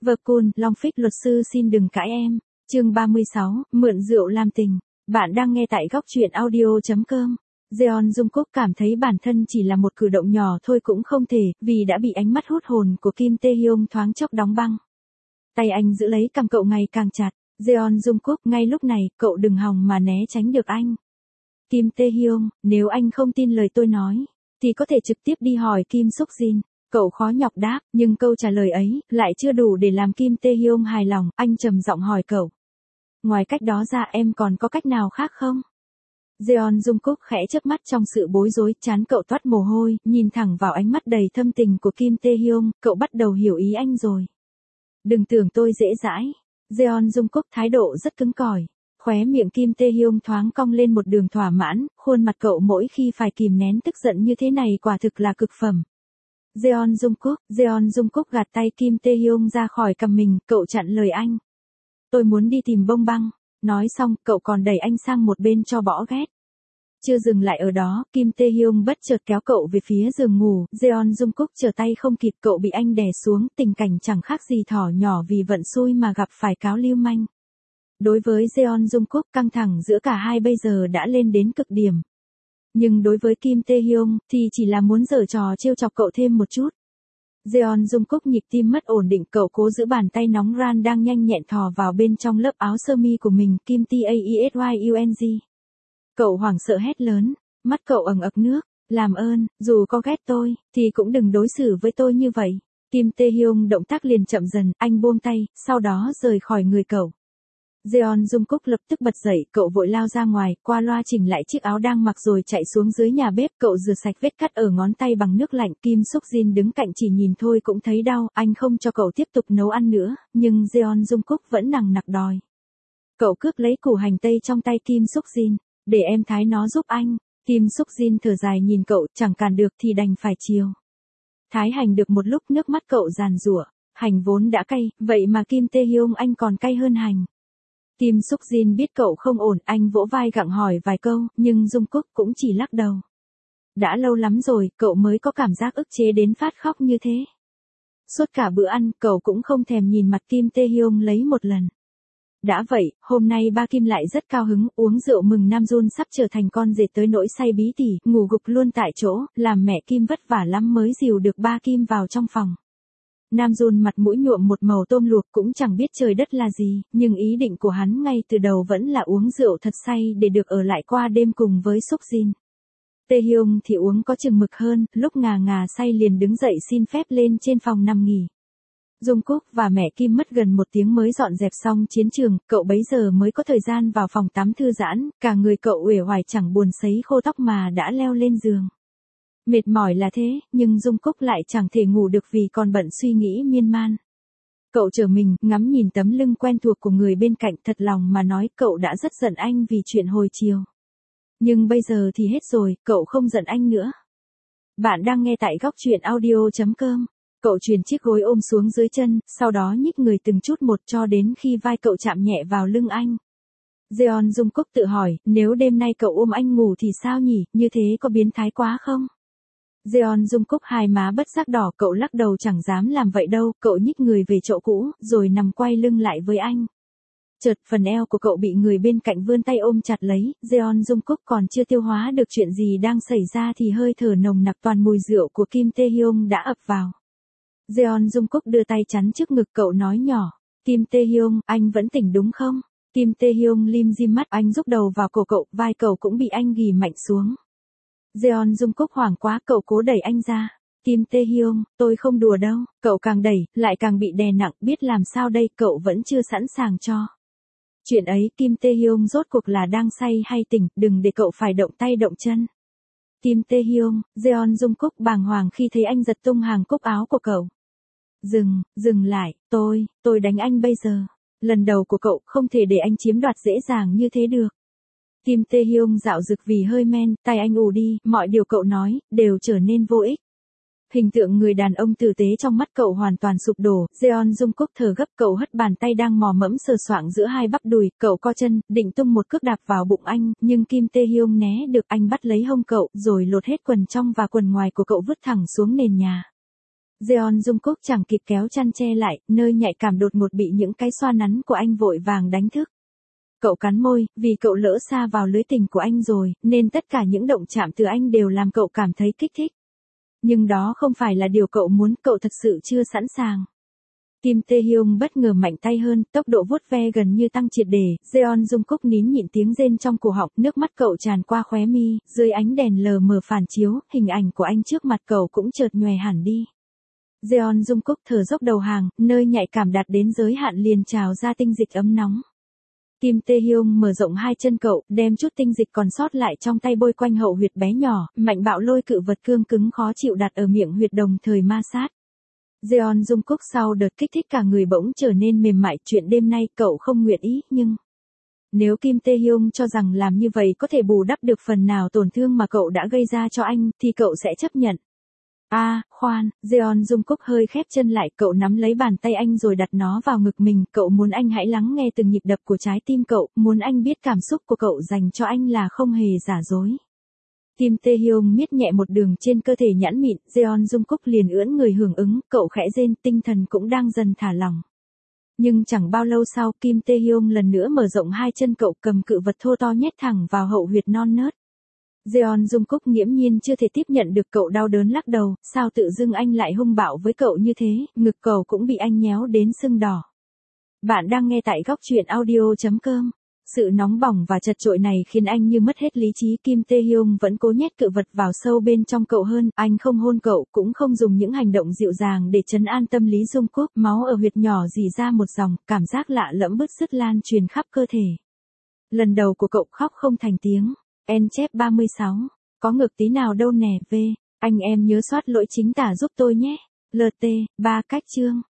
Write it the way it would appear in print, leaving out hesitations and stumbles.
Vercun, Long Phích luật sư xin đừng cãi em. Chương 36, mượn rượu làm tình. Bạn đang nghe tại góc truyện audio.com. Jeon Jungkook cảm thấy bản thân chỉ là một cử động nhỏ thôi cũng không thể, vì đã bị ánh mắt hút hồn của Kim Tae Hyung thoáng chốc đóng băng. Tay anh giữ lấy cằm cậu ngày càng chặt. Jeon Jungkook, ngay lúc này, cậu đừng hòng mà né tránh được anh. Kim Tae Hyung, nếu anh không tin lời tôi nói, thì có thể trực tiếp đi hỏi Kim Suk Jin. Cậu khó nhọc đáp, nhưng câu trả lời ấy lại chưa đủ để làm Kim Tae Hyung hài lòng, anh trầm giọng hỏi cậu. Ngoài cách đó ra em còn có cách nào khác không? Jeon Jungkook khẽ chớp mắt trong sự bối rối, trán cậu toát mồ hôi, nhìn thẳng vào ánh mắt đầy thâm tình của Kim Tae Hyung, cậu bắt đầu hiểu ý anh rồi. Đừng tưởng tôi dễ dãi. Jeon Jungkook thái độ rất cứng cỏi. Khóe miệng Kim Tae Hyung thoáng cong lên một đường thỏa mãn, khuôn mặt cậu mỗi khi phải kìm nén tức giận như thế này quả thực là cực phẩm. Jeon Jungkook gạt tay Kim Tae Hyung ra khỏi cằm mình, cậu chặn lời anh. Tôi muốn đi tìm bông băng. Nói xong, cậu còn đẩy anh sang một bên cho bỏ ghét. Chưa dừng lại ở đó, Kim Tae Hyung bất chợt kéo cậu về phía giường ngủ, Jeon Jungkook trở tay không kịp, cậu bị anh đè xuống, tình cảnh chẳng khác gì thỏ nhỏ vì vận xui mà gặp phải cáo lưu manh. Đối với Jeon Jungkook, căng thẳng giữa cả hai bây giờ đã lên đến cực điểm. Nhưng đối với Kim Tae Hyung, thì chỉ là muốn giở trò trêu chọc cậu thêm một chút. Jeon Jungkook nhịp tim mất ổn định, cậu cố giữ bàn tay nóng ran đang nhanh nhẹn thò vào bên trong lớp áo sơ mi của mình, Kim Taesyung. Cậu hoảng sợ hét lớn, mắt cậu ẩn ực nước, làm ơn, dù có ghét tôi, thì cũng đừng đối xử với tôi như vậy. Kim Tae Hyung động tác liền chậm dần, anh buông tay, sau đó rời khỏi người cậu. Jeon Jungkook lập tức bật dậy, cậu vội lao ra ngoài, qua loa chỉnh lại chiếc áo đang mặc rồi chạy xuống dưới nhà bếp, cậu rửa sạch vết cắt ở ngón tay bằng nước lạnh. Kim Suk Jin đứng cạnh chỉ nhìn thôi cũng thấy đau, anh không cho cậu tiếp tục nấu ăn nữa, nhưng Jeon Jungkook vẫn nằng nặc đòi. Cậu cướp lấy củ hành tây trong tay Kim Suk Jin, để em thái nó giúp anh. Kim Suk Jin thở dài nhìn cậu, chẳng cản được thì đành phải chiều. Thái hành được một lúc, nước mắt cậu giàn giụa, hành vốn đã cay, vậy mà Kim Tae Hyung anh còn cay hơn hành. Kim Suk Jin biết cậu không ổn, anh vỗ vai gặng hỏi vài câu, nhưng Jungkook cũng chỉ lắc đầu. Đã lâu lắm rồi, cậu mới có cảm giác ức chế đến phát khóc như thế. Suốt cả bữa ăn, cậu cũng không thèm nhìn mặt Kim Tae Hyung lấy một lần. Đã vậy, hôm nay ba Kim lại rất cao hứng, uống rượu mừng Namjoon sắp trở thành con dệt tới nỗi say bí tỉ, ngủ gục luôn tại chỗ, làm mẹ Kim vất vả lắm mới dìu được ba Kim vào trong phòng. Namjoon mặt mũi nhuộm một màu tôm luộc cũng chẳng biết trời đất là gì, nhưng ý định của hắn ngay từ đầu vẫn là uống rượu thật say để được ở lại qua đêm cùng với Suk Jin. Tae Hyung thì uống có chừng mực hơn, lúc ngà ngà say liền đứng dậy xin phép lên trên phòng nằm nghỉ. Jungkook và mẹ Kim mất gần một tiếng mới dọn dẹp xong chiến trường, cậu bấy giờ mới có thời gian vào phòng tắm thư giãn, cả người cậu uể oải chẳng buồn sấy khô tóc mà đã leo lên giường. Mệt mỏi là thế, nhưng Jungkook lại chẳng thể ngủ được vì còn bận suy nghĩ miên man. Cậu trở mình, ngắm nhìn tấm lưng quen thuộc của người bên cạnh, thật lòng mà nói cậu đã rất giận anh vì chuyện hồi chiều. Nhưng bây giờ thì hết rồi, cậu không giận anh nữa. Bạn đang nghe tại góc truyện audio.com. Cậu chuyền chiếc gối ôm xuống dưới chân, sau đó nhích người từng chút một cho đến khi vai cậu chạm nhẹ vào lưng anh. Jeon Jungkook tự hỏi, nếu đêm nay cậu ôm anh ngủ thì sao nhỉ, như thế có biến thái quá không? Jeon Jungkook hai má bất giác đỏ, cậu lắc đầu chẳng dám làm vậy đâu, cậu nhích người về chỗ cũ, rồi nằm quay lưng lại với anh. Chợt phần eo của cậu bị người bên cạnh vươn tay ôm chặt lấy, Jeon Jungkook còn chưa tiêu hóa được chuyện gì đang xảy ra thì hơi thở nồng nặc toàn mùi rượu của Kim Tae Hyung đã ập vào. Jeon Jungkook đưa tay chắn trước ngực cậu nói nhỏ, Kim Tae Hyung, anh vẫn tỉnh đúng không? Kim Tae Hyung lim dim mắt, anh rúc đầu vào cổ cậu, vai cậu cũng bị anh ghì mạnh xuống. Jeon Jungkook hoảng quá, cậu cố đẩy anh ra. Kim Tae Hyung, tôi không đùa đâu, cậu càng đẩy, lại càng bị đè nặng, biết làm sao đây, cậu vẫn chưa sẵn sàng cho. Chuyện ấy, Kim Tae Hyung rốt cuộc là đang say hay tỉnh, đừng để cậu phải động tay động chân. Kim Tae Hyung, Jeon Jungkook bàng hoàng khi thấy anh giật tung hàng cúc áo của cậu. Dừng lại, tôi đánh anh bây giờ. Lần đầu của cậu không thể để anh chiếm đoạt dễ dàng như thế được. Kim Tae Hyung dạo dực vì hơi men, tay anh ù đi, mọi điều cậu nói, đều trở nên vô ích. Hình tượng người đàn ông tử tế trong mắt cậu hoàn toàn sụp đổ, Jeon Jungkook thở gấp, cậu hất bàn tay đang mò mẫm sờ soạng giữa hai bắp đùi, cậu co chân, định tung một cước đạp vào bụng anh, nhưng Kim Tae Hyung né được, anh bắt lấy hông cậu, rồi lột hết quần trong và quần ngoài của cậu vứt thẳng xuống nền nhà. Jeon Jungkook chẳng kịp kéo chăn che lại, nơi nhạy cảm đột ngột bị những cái xoa nắn của anh vội vàng đánh thức. Cậu cắn môi, vì cậu lỡ sa vào lưới tình của anh rồi, nên tất cả những động chạm từ anh đều làm cậu cảm thấy kích thích. Nhưng đó không phải là điều cậu muốn, cậu thật sự chưa sẵn sàng. Kim Tae-hyung bất ngờ mạnh tay hơn, tốc độ vuốt ve gần như tăng triệt để, Jeon Jungkook nín nhịn tiếng rên trong cổ họng, nước mắt cậu tràn qua khóe mi, dưới ánh đèn lờ mờ phản chiếu, hình ảnh của anh trước mặt cậu cũng chợt nhòe hẳn đi. Jeon Jungkook thở dốc đầu hàng, nơi nhạy cảm đạt đến giới hạn liền trào ra tinh dịch ấm nóng. Kim Tae-hyung mở rộng hai chân cậu, đem chút tinh dịch còn sót lại trong tay bôi quanh hậu huyệt bé nhỏ, mạnh bạo lôi cự vật cương cứng khó chịu đặt ở miệng huyệt đồng thời ma sát. Jeon Jungkook sau đợt kích thích cả người bỗng trở nên mềm mại, chuyện đêm nay cậu không nguyện ý, nhưng nếu Kim Tae-hyung cho rằng làm như vậy có thể bù đắp được phần nào tổn thương mà cậu đã gây ra cho anh, thì cậu sẽ chấp nhận. Khoan, Jeon Jungkook hơi khép chân lại, cậu nắm lấy bàn tay anh rồi đặt nó vào ngực mình, cậu muốn anh hãy lắng nghe từng nhịp đập của trái tim cậu, muốn anh biết cảm xúc của cậu dành cho anh là không hề giả dối. Kim Tae-hyung miết nhẹ một đường trên cơ thể nhẵn mịn, Jeon Jungkook liền ưỡn người hưởng ứng, cậu khẽ rên, tinh thần cũng đang dần thả lỏng. Nhưng chẳng bao lâu sau, Kim Tae-hyung lần nữa mở rộng hai chân cậu, cầm cự vật thô to nhét thẳng vào hậu huyệt non nớt. Jeon Jungkook nghiễm nhiên chưa thể tiếp nhận được, cậu đau đớn lắc đầu, sao tự dưng anh lại hung bạo với cậu như thế, ngực cậu cũng bị anh nhéo đến sưng đỏ. Bạn đang nghe tại góc truyện audio.com. Sự nóng bỏng và chật chội này khiến anh như mất hết lý trí. Kim Tae-hyung vẫn cố nhét cự vật vào sâu bên trong cậu hơn, anh không hôn cậu, cũng không dùng những hành động dịu dàng để trấn an tâm lý Jungkook. Máu ở huyệt nhỏ rỉ ra một dòng, cảm giác lạ lẫm bứt rứt lan truyền khắp cơ thể. Lần đầu của cậu khóc không thành tiếng. Chép 36. Có ngược tí nào đâu nè, V. Anh em nhớ soát lỗi chính tả giúp tôi nhé. LT, 3 cách chương.